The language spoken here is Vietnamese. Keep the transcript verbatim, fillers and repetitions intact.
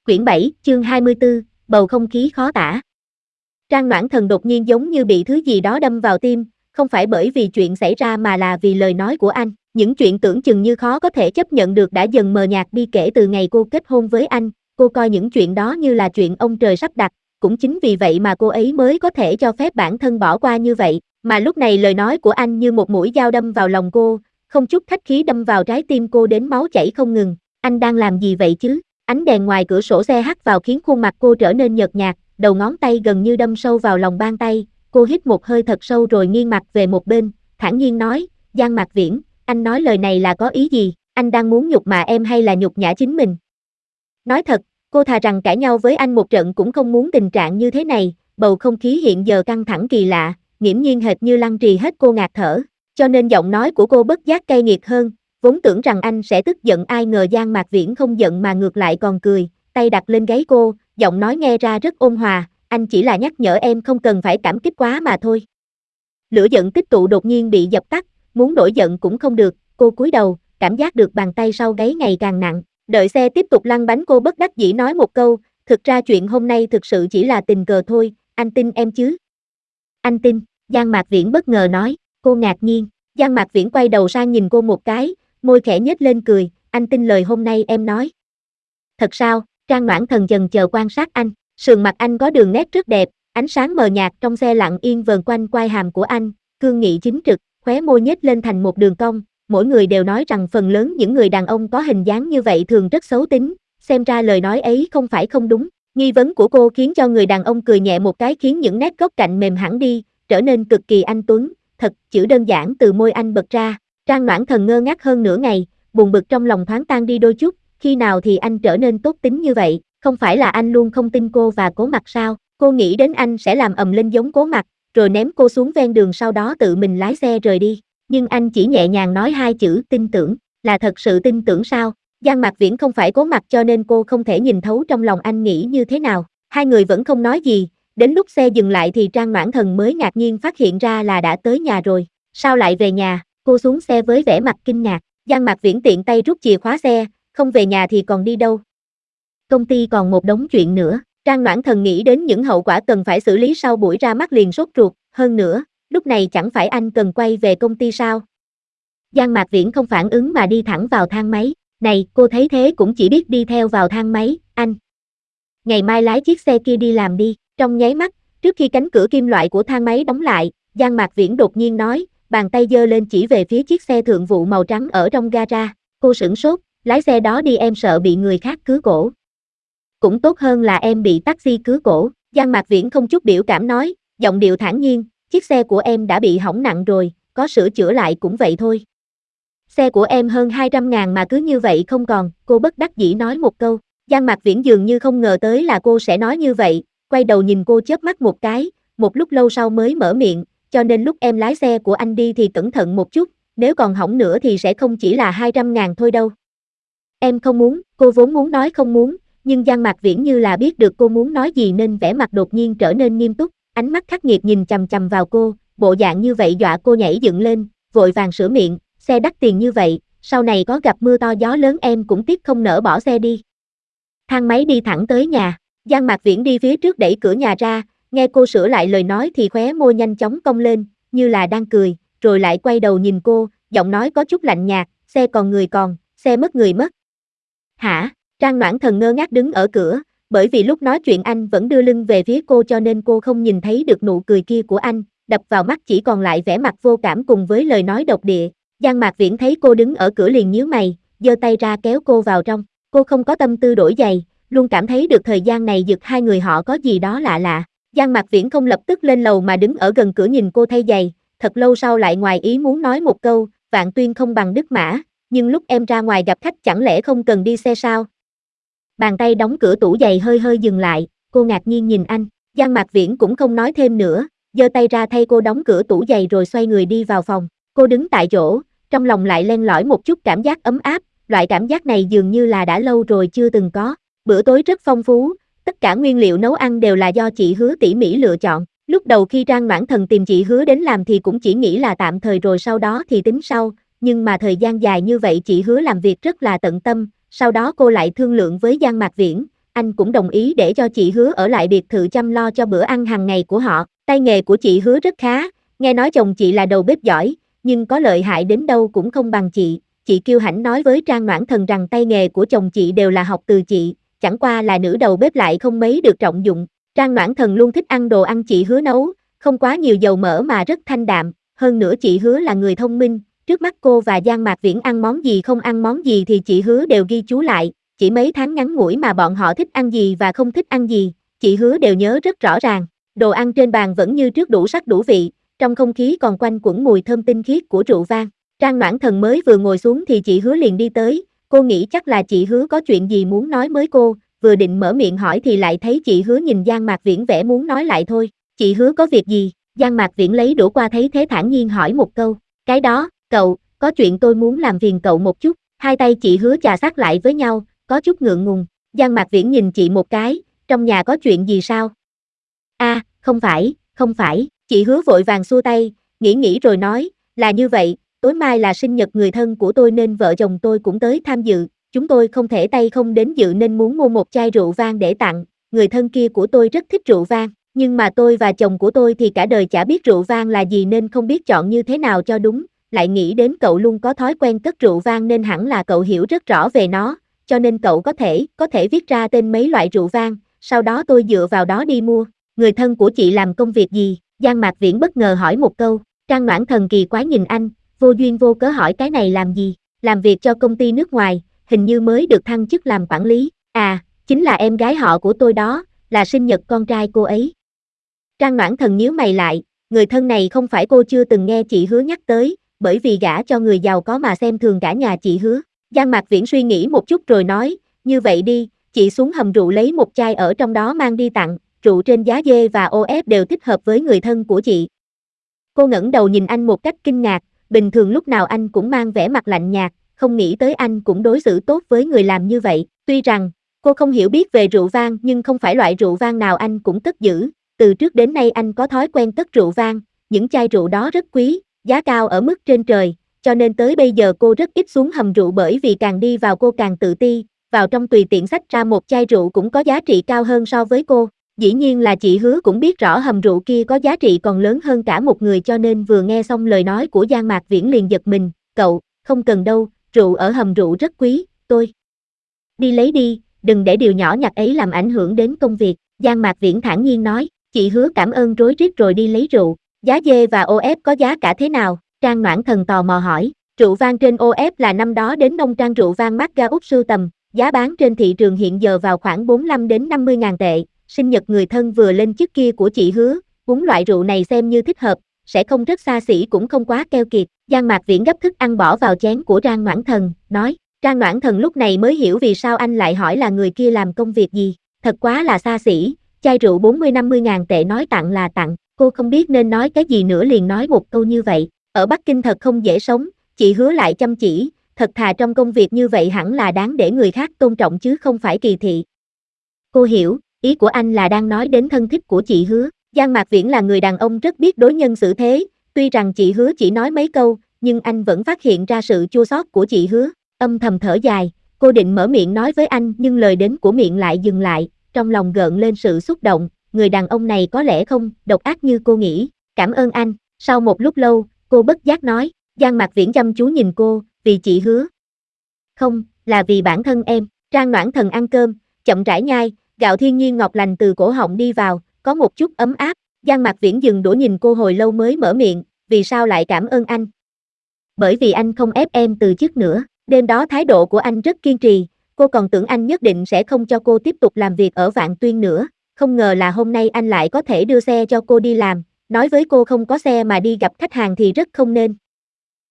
Quyển bảy, chương hai mươi tư, bầu không khí khó tả. Trang Noãn Thần đột nhiên giống như bị thứ gì đó đâm vào tim, không phải bởi vì chuyện xảy ra mà là vì lời nói của anh. Những chuyện tưởng chừng như khó có thể chấp nhận được đã dần mờ nhạt đi kể từ ngày cô kết hôn với anh. Cô coi những chuyện đó như là chuyện ông trời sắp đặt, cũng chính vì vậy mà cô ấy mới có thể cho phép bản thân bỏ qua như vậy. Mà lúc này lời nói của anh như một mũi dao đâm vào lòng cô, không chút khách khí đâm vào trái tim cô đến máu chảy không ngừng. Anh đang làm gì vậy chứ? Ánh đèn ngoài cửa sổ xe hắt vào khiến khuôn mặt cô trở nên nhợt nhạt, đầu ngón tay gần như đâm sâu vào lòng bàn tay. Cô hít một hơi thật sâu rồi nghiêng mặt về một bên, thản nhiên nói, Giang Mạc Viễn, anh nói lời này là có ý gì? Anh đang muốn nhục mạ em hay là nhục nhã chính mình? Nói thật, cô thà rằng cãi nhau với anh một trận cũng không muốn tình trạng như thế này. Bầu không khí hiện giờ căng thẳng kỳ lạ, nghiễm nhiên hệt như lăng trì hết cô ngạt thở, cho nên giọng nói của cô bất giác cay nghiệt hơn. Vốn tưởng rằng anh sẽ tức giận, ai ngờ Giang Mạc Viễn không giận mà ngược lại còn cười, tay đặt lên gáy cô, giọng nói nghe ra rất ôn hòa, anh chỉ là nhắc nhở em không cần phải cảm kích quá mà thôi. Lửa giận tích tụ đột nhiên bị dập tắt, muốn nổi giận cũng không được, cô cúi đầu, cảm giác được bàn tay sau gáy ngày càng nặng. Đợi xe tiếp tục lăn bánh cô bất đắc dĩ nói một câu, thực ra chuyện hôm nay thực sự chỉ là tình cờ thôi, anh tin em chứ? Anh tin, Giang Mạc Viễn bất ngờ nói, cô ngạc nhiên. Giang Mạc Viễn quay đầu sang nhìn cô một cái, môi khẽ nhếch lên cười, anh tin lời hôm nay em nói. Thật sao? Trang Noãn Thần chần chờ quan sát anh, sườn mặt anh có đường nét rất đẹp, ánh sáng mờ nhạt trong xe lặng yên vờn quanh quai hàm của anh, cương nghị chính trực, khóe môi nhếch lên thành một đường cong. Mỗi người đều nói rằng phần lớn những người đàn ông có hình dáng như vậy thường rất xấu tính, xem ra lời nói ấy không phải không đúng. Nghi vấn của cô khiến cho người đàn ông cười nhẹ một cái, khiến những nét góc cạnh mềm hẳn đi, trở nên cực kỳ anh tuấn. Thật, chữ đơn giản từ môi anh bật ra. Trang Noãn Thần ngơ ngác hơn nửa ngày, buồn bực trong lòng thoáng tan đi đôi chút, khi nào thì anh trở nên tốt tính như vậy, không phải là anh luôn không tin cô và Cố Mặc sao? Cô nghĩ đến anh sẽ làm ầm lên giống Cố Mặc, rồi ném cô xuống ven đường sau đó tự mình lái xe rời đi. Nhưng anh chỉ nhẹ nhàng nói hai chữ tin tưởng, là thật sự tin tưởng sao? Giang Mạc Viễn không phải Cố Mặc cho nên cô không thể nhìn thấu trong lòng anh nghĩ như thế nào. Hai người vẫn không nói gì, đến lúc xe dừng lại thì Trang Noãn Thần mới ngạc nhiên phát hiện ra là đã tới nhà rồi. Sao lại về nhà? Cô xuống xe với vẻ mặt kinh ngạc. Giang Mạc Viễn tiện tay rút chìa khóa xe, không về nhà thì còn đi đâu? Công ty còn một đống chuyện nữa. Trang Noãn Thần nghĩ đến những hậu quả cần phải xử lý sau buổi ra mắt liền sốt ruột, hơn nữa, lúc này chẳng phải anh cần quay về công ty sao? Giang Mạc Viễn không phản ứng mà đi thẳng vào thang máy. Này, cô thấy thế cũng chỉ biết đi theo vào thang máy, anh. Ngày mai lái chiếc xe kia đi làm đi. Trong nháy mắt, trước khi cánh cửa kim loại của thang máy đóng lại, Giang Mạc Viễn đột nhiên nói, bàn tay giơ lên chỉ về phía chiếc xe thượng vụ màu trắng ở trong gara. Cô sửng sốt, lái xe đó đi, em sợ bị người khác cứa cổ. Cũng tốt hơn là em bị taxi cứa cổ. Giang Mạc Viễn không chút biểu cảm nói, giọng điệu thản nhiên, chiếc xe của em đã bị hỏng nặng rồi, có sửa chữa lại cũng vậy thôi. Xe của em hơn hai trăm ngàn mà cứ như vậy không còn, cô bất đắc dĩ nói một câu. Giang Mạc Viễn dường như không ngờ tới là cô sẽ nói như vậy, quay đầu nhìn cô chớp mắt một cái, một lúc lâu sau mới mở miệng, cho nên lúc em lái xe của anh đi thì cẩn thận một chút, nếu còn hỏng nữa thì sẽ không chỉ là hai trăm ngàn thôi đâu. Em không muốn, cô vốn muốn nói không muốn, nhưng Giang Mạc Viễn như là biết được cô muốn nói gì nên vẻ mặt đột nhiên trở nên nghiêm túc, ánh mắt khắc nghiệt nhìn chằm chằm vào cô, bộ dạng như vậy dọa cô nhảy dựng lên, vội vàng sửa miệng, xe đắt tiền như vậy, sau này có gặp mưa to gió lớn em cũng tiếc không nỡ bỏ xe đi. Thang máy đi thẳng tới nhà, Giang Mạc Viễn đi phía trước đẩy cửa nhà ra, nghe cô sửa lại lời nói thì khóe môi nhanh chóng cong lên, như là đang cười, rồi lại quay đầu nhìn cô, giọng nói có chút lạnh nhạt, xe còn người còn, xe mất người mất. Hả? Trang Noãn Thần ngơ ngác đứng ở cửa, bởi vì lúc nói chuyện anh vẫn đưa lưng về phía cô cho nên cô không nhìn thấy được nụ cười kia của anh, đập vào mắt chỉ còn lại vẻ mặt vô cảm cùng với lời nói độc địa. Giang Mạc Viễn thấy cô đứng ở cửa liền nhíu mày, giơ tay ra kéo cô vào trong. Cô không có tâm tư đổi giày, luôn cảm thấy được thời gian này giật hai người họ có gì đó lạ lạ. Giang Mạc Viễn không lập tức lên lầu mà đứng ở gần cửa nhìn cô thay giày, thật lâu sau lại ngoài ý muốn nói một câu, vạn tuyên không bằng đức mã, nhưng lúc em ra ngoài gặp khách chẳng lẽ không cần đi xe sao? Bàn tay đóng cửa tủ giày hơi hơi dừng lại, cô ngạc nhiên nhìn anh, Giang Mạc Viễn cũng không nói thêm nữa, giơ tay ra thay cô đóng cửa tủ giày rồi xoay người đi vào phòng. Cô đứng tại chỗ, trong lòng lại len lỏi một chút cảm giác ấm áp, loại cảm giác này dường như là đã lâu rồi chưa từng có. Bữa tối rất phong phú, tất cả nguyên liệu nấu ăn đều là do chị Hứa tỉ mỉ lựa chọn. Lúc đầu khi Trang Noãn Thần tìm chị Hứa đến làm thì cũng chỉ nghĩ là tạm thời rồi sau đó thì tính sau, nhưng mà thời gian dài như vậy chị Hứa làm việc rất là tận tâm, sau đó cô lại thương lượng với Giang Mạc Viễn, anh cũng đồng ý để cho chị Hứa ở lại biệt thự chăm lo cho bữa ăn hàng ngày của họ. Tay nghề của chị Hứa rất khá, nghe nói chồng chị là đầu bếp giỏi, nhưng có lợi hại đến đâu cũng không bằng chị. Chị kiêu hãnh nói với Trang Noãn Thần rằng tay nghề của chồng chị đều là học từ chị, chẳng qua là nữ đầu bếp lại không mấy được trọng dụng. Trang Noãn Thần luôn thích ăn đồ ăn chị Hứa nấu, không quá nhiều dầu mỡ mà rất thanh đạm, hơn nữa chị Hứa là người thông minh, trước mắt cô và Giang Mạc Viễn ăn món gì không ăn món gì thì chị Hứa đều ghi chú lại, chỉ mấy tháng ngắn ngủi mà bọn họ thích ăn gì và không thích ăn gì, chị Hứa đều nhớ rất rõ ràng. Đồ ăn trên bàn vẫn như trước đủ sắc đủ vị, trong không khí còn quanh quẩn mùi thơm tinh khiết của rượu vang. Trang Noãn Thần mới vừa ngồi xuống thì chị Hứa liền đi tới, cô nghĩ chắc là chị Hứa có chuyện gì muốn nói với cô, vừa định mở miệng hỏi thì lại thấy chị Hứa nhìn Giang Mạc Viễn vẻ muốn nói lại thôi. Chị Hứa có việc gì? Giang Mạc Viễn lấy đũa qua thấy thế thản nhiên hỏi một câu. Cái đó, cậu, có chuyện tôi muốn làm phiền cậu một chút. Hai tay chị Hứa chà sát lại với nhau, có chút ngượng ngùng. Giang Mạc Viễn nhìn chị một cái, trong nhà có chuyện gì sao? A, à, không phải, không phải. Chị Hứa vội vàng xua tay, nghĩ nghĩ rồi nói, là như vậy, tối mai là sinh nhật người thân của tôi nên vợ chồng tôi cũng tới tham dự, chúng tôi không thể tay không đến dự nên muốn mua một chai rượu vang để tặng, người thân kia của tôi rất thích rượu vang, nhưng mà tôi và chồng của tôi thì cả đời chả biết rượu vang là gì nên không biết chọn như thế nào cho đúng, lại nghĩ đến cậu luôn có thói quen cất rượu vang nên hẳn là cậu hiểu rất rõ về nó, cho nên cậu có thể, có thể viết ra tên mấy loại rượu vang, sau đó tôi dựa vào đó đi mua. Người thân của chị làm công việc gì? Giang Mạc Viễn bất ngờ hỏi một câu. Trang Noãn Thần kỳ quái nhìn anh, vô duyên vô cớ hỏi cái này làm gì? Làm việc cho công ty nước ngoài, hình như mới được thăng chức làm quản lý. À, chính là em gái họ của tôi đó, là sinh nhật con trai cô ấy. Trang Noãn Thần nhíu mày lại, người thân này không phải cô chưa từng nghe chị Hứa nhắc tới, bởi vì gả cho người giàu có mà xem thường cả nhà chị Hứa. Giang Mạc Viễn suy nghĩ một chút rồi nói, như vậy đi, chị xuống hầm rượu lấy một chai ở trong đó mang đi tặng, rượu trên giá dê và ô ép đều thích hợp với người thân của chị. Cô ngẩng đầu nhìn anh một cách kinh ngạc, bình thường lúc nào anh cũng mang vẻ mặt lạnh nhạt, không nghĩ tới anh cũng đối xử tốt với người làm như vậy. Tuy rằng, cô không hiểu biết về rượu vang nhưng không phải loại rượu vang nào anh cũng cất giữ. Từ trước đến nay anh có thói quen cất rượu vang, những chai rượu đó rất quý, giá cao ở mức trên trời, cho nên tới bây giờ cô rất ít xuống hầm rượu bởi vì càng đi vào cô càng tự ti, vào trong tùy tiện xách ra một chai rượu cũng có giá trị cao hơn so với cô. Dĩ nhiên là chị Hứa cũng biết rõ hầm rượu kia có giá trị còn lớn hơn cả một người cho nên vừa nghe xong lời nói của Giang Mạc Viễn liền giật mình, cậu, không cần đâu, rượu ở hầm rượu rất quý, tôi đi lấy đi, đừng để điều nhỏ nhặt ấy làm ảnh hưởng đến công việc, Giang Mạc Viễn thản nhiên nói, chị Hứa cảm ơn rối rít rồi đi lấy rượu, giá dê và ô ép có giá cả thế nào, Trang Noãn Thần tò mò hỏi, rượu vang trên ô ép là năm đó đến nông trang rượu vang Marga Úc sưu tầm, giá bán trên thị trường hiện giờ vào khoảng bốn mươi lăm đến năm mươi ngàn tệ. Sinh nhật người thân vừa lên chức kia của chị Hứa, uống loại rượu này xem như thích hợp, sẽ không rất xa xỉ cũng không quá keo kiệt. Giang Mạc Viễn gấp thức ăn bỏ vào chén của Trang Noãn Thần, nói, Trang Noãn Thần lúc này mới hiểu vì sao anh lại hỏi là người kia làm công việc gì, thật quá là xa xỉ, chai rượu bốn mươi năm mươi ngàn tệ nói tặng là tặng, cô không biết nên nói cái gì nữa liền nói một câu như vậy, ở Bắc Kinh thật không dễ sống, chị Hứa lại chăm chỉ, thật thà trong công việc như vậy hẳn là đáng để người khác tôn trọng chứ không phải kỳ thị. Cô hiểu. Ý của anh là đang nói đến thân thích của chị Hứa. Giang Mạc Viễn là người đàn ông rất biết đối nhân xử thế, tuy rằng chị Hứa chỉ nói mấy câu, nhưng anh vẫn phát hiện ra sự chua xót của chị Hứa, âm thầm thở dài, cô định mở miệng nói với anh nhưng lời đến của miệng lại dừng lại, trong lòng gợn lên sự xúc động, người đàn ông này có lẽ không độc ác như cô nghĩ, cảm ơn anh, sau một lúc lâu, cô bất giác nói, Giang Mạc Viễn chăm chú nhìn cô, vì chị Hứa. Không, là vì bản thân em, Trang Noãn Thần ăn cơm, chậm rãi nhai, gạo thiên nhiên ngọt lành từ cổ họng đi vào, có một chút ấm áp, Giang Mạc Viễn dừng đũa nhìn cô hồi lâu mới mở miệng, vì sao lại cảm ơn anh? Bởi vì anh không ép em từ chức nữa, đêm đó thái độ của anh rất kiên trì, cô còn tưởng anh nhất định sẽ không cho cô tiếp tục làm việc ở Vạn Tuyên nữa, không ngờ là hôm nay anh lại có thể đưa xe cho cô đi làm, nói với cô không có xe mà đi gặp khách hàng thì rất không nên.